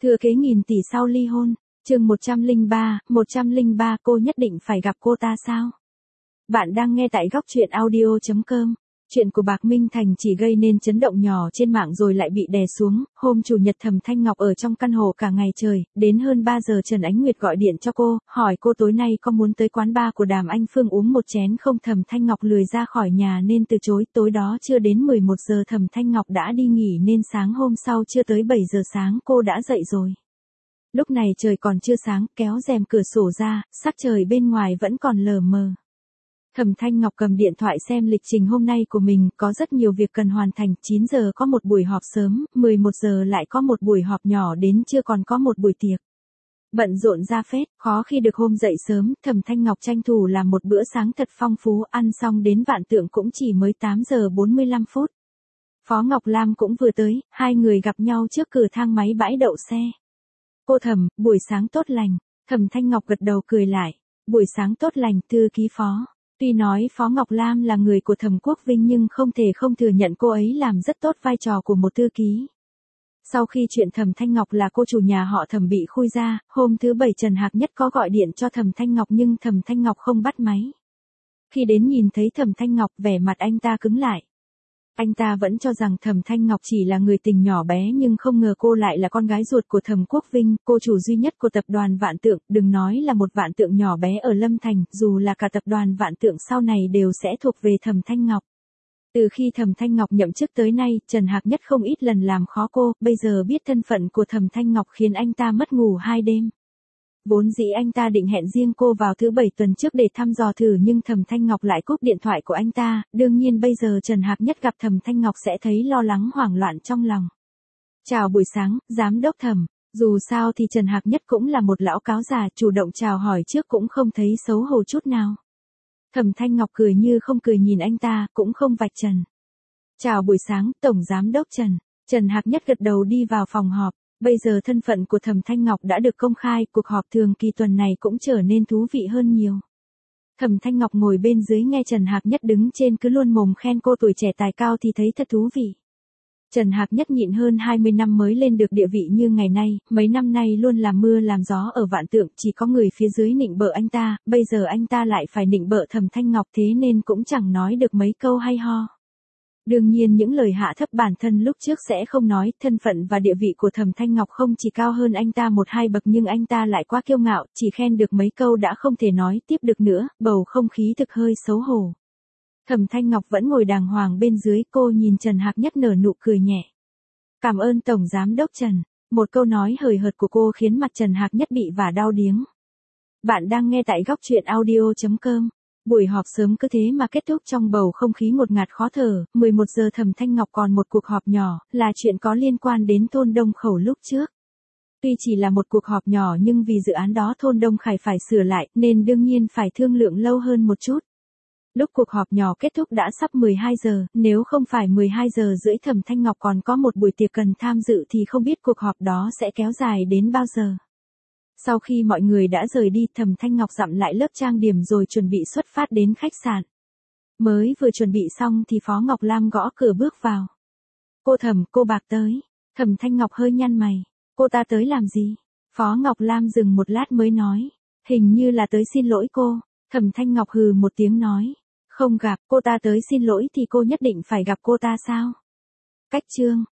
Thừa kế nghìn tỷ sau ly hôn, chương 103, cô nhất định phải gặp cô ta sao? Bạn đang nghe tại góc truyện audio.com. Chuyện của Bạc Minh Thành chỉ gây nên chấn động nhỏ trên mạng rồi lại bị đè xuống. Hôm Chủ nhật Thẩm Thanh Ngọc ở trong căn hộ cả ngày trời, đến hơn 3 giờ Trần Ánh Nguyệt gọi điện cho cô, hỏi cô tối nay có muốn tới quán bar của Đàm Anh Phương uống một chén không. Thẩm Thanh Ngọc lười ra khỏi nhà nên từ chối. Tối đó chưa đến 11 giờ Thẩm Thanh Ngọc đã đi nghỉ nên sáng hôm sau chưa tới 7 giờ sáng cô đã dậy rồi. Lúc này trời còn chưa sáng, kéo rèm cửa sổ ra, sắc trời bên ngoài vẫn còn lờ mờ. Thẩm Thanh Ngọc cầm điện thoại xem lịch trình hôm nay của mình, có rất nhiều việc cần hoàn thành, 9 giờ có một buổi họp sớm, 11 giờ lại có một buổi họp nhỏ, đến trưa còn có một buổi tiệc. Bận rộn ra phết, khó khi được hôm dậy sớm, Thẩm Thanh Ngọc tranh thủ làm một bữa sáng thật phong phú, ăn xong đến Vạn Tượng cũng chỉ mới 8 giờ 45 phút. Phó Ngọc Lam cũng vừa tới, hai người gặp nhau trước cửa thang máy bãi đậu xe. Cô Thẩm, buổi sáng tốt lành. Thẩm Thanh Ngọc gật đầu cười lại. Buổi sáng tốt lành, thư ký Phó. Tuy nói Phó Ngọc Lam là người của Thẩm Quốc Vinh nhưng không thể không thừa nhận cô ấy làm rất tốt vai trò của một thư ký. Sau khi chuyện Thẩm Thanh Ngọc là cô chủ nhà họ Thẩm bị khui ra, hôm thứ Bảy Trần Hạc Nhất có gọi điện cho Thẩm Thanh Ngọc nhưng Thẩm Thanh Ngọc không bắt máy. Khi đến nhìn thấy Thẩm Thanh Ngọc, vẻ mặt anh ta cứng lại. Anh ta vẫn cho rằng Thẩm Thanh Ngọc chỉ là người tình nhỏ bé nhưng không ngờ cô lại là con gái ruột của Thẩm Quốc Vinh, cô chủ duy nhất của tập đoàn Vạn Tượng, đừng nói là một Vạn Tượng nhỏ bé ở Lâm Thành, dù là cả tập đoàn Vạn Tượng sau này đều sẽ thuộc về Thẩm Thanh Ngọc. Từ khi Thẩm Thanh Ngọc nhậm chức tới nay, Trần Hạc Nhất không ít lần làm khó cô, bây giờ biết thân phận của Thẩm Thanh Ngọc khiến anh ta mất ngủ 2 đêm. Vốn dĩ anh ta định hẹn riêng cô vào thứ Bảy tuần trước để thăm dò thử nhưng Thẩm Thanh Ngọc lại cúp điện thoại của anh ta, đương nhiên bây giờ Trần Hạc Nhất gặp Thẩm Thanh Ngọc sẽ thấy lo lắng hoảng loạn trong lòng. Chào buổi sáng, Giám đốc Thẩm, dù sao thì Trần Hạc Nhất cũng là một lão cáo già, chủ động chào hỏi trước cũng không thấy xấu hổ chút nào. Thẩm Thanh Ngọc cười như không cười nhìn anh ta, cũng không vạch trần. Chào buổi sáng, Tổng Giám đốc Trần. Trần Hạc Nhất gật đầu đi vào phòng họp. Bây giờ thân phận của Thẩm Thanh Ngọc đã được công khai, cuộc họp thường kỳ tuần này cũng trở nên thú vị hơn nhiều. Thẩm Thanh Ngọc ngồi bên dưới nghe Trần Hạc Nhất đứng trên cứ luôn mồm khen cô tuổi trẻ tài cao thì thấy thật thú vị. Trần Hạc Nhất nhịn hơn 20 năm mới lên được địa vị như ngày nay, mấy năm nay luôn làm mưa làm gió ở Vạn Tượng, chỉ có người phía dưới nịnh bợ anh ta, bây giờ anh ta lại phải nịnh bợ Thẩm Thanh Ngọc thế nên cũng chẳng nói được mấy câu hay ho. Đương nhiên những lời hạ thấp bản thân lúc trước sẽ không nói, thân phận và địa vị của Thẩm Thanh Ngọc không chỉ cao hơn anh ta 1-2 bậc nhưng anh ta lại quá kiêu ngạo, chỉ khen được mấy câu đã không thể nói tiếp được nữa, bầu không khí thực hơi xấu hổ. Thẩm Thanh Ngọc vẫn ngồi đàng hoàng bên dưới, cô nhìn Trần Hạc Nhất nở nụ cười nhẹ. Cảm ơn Tổng Giám đốc Trần. Một câu nói hời hợt của cô khiến mặt Trần Hạc Nhất bị vả đau điếng. Bạn đang nghe tại góc truyện audio.com. Buổi họp sớm cứ thế mà kết thúc trong bầu không khí ngột ngạt khó thở, 11 giờ Thẩm Thanh Ngọc còn một cuộc họp nhỏ, là chuyện có liên quan đến thôn Đông Khẩu lúc trước. Tuy chỉ là một cuộc họp nhỏ nhưng vì dự án đó thôn Đông Khải phải sửa lại nên đương nhiên phải thương lượng lâu hơn một chút. Lúc cuộc họp nhỏ kết thúc đã sắp 12 giờ, nếu không phải 12 giờ rưỡi Thẩm Thanh Ngọc còn có một buổi tiệc cần tham dự thì không biết cuộc họp đó sẽ kéo dài đến bao giờ. Sau khi mọi người đã rời đi, Thẩm Thanh Ngọc dặm lại lớp trang điểm rồi chuẩn bị xuất phát đến khách sạn. Mới vừa chuẩn bị xong thì Phó Ngọc Lam gõ cửa bước vào. Cô Thẩm, cô Bạc tới. Thẩm Thanh Ngọc hơi nhăn mày. Cô ta tới làm gì? Phó Ngọc Lam dừng một lát mới nói. Hình như là tới xin lỗi cô. Thẩm Thanh Ngọc hừ một tiếng nói. Không gặp, cô ta tới xin lỗi thì cô nhất định phải gặp cô ta sao? Cách chương.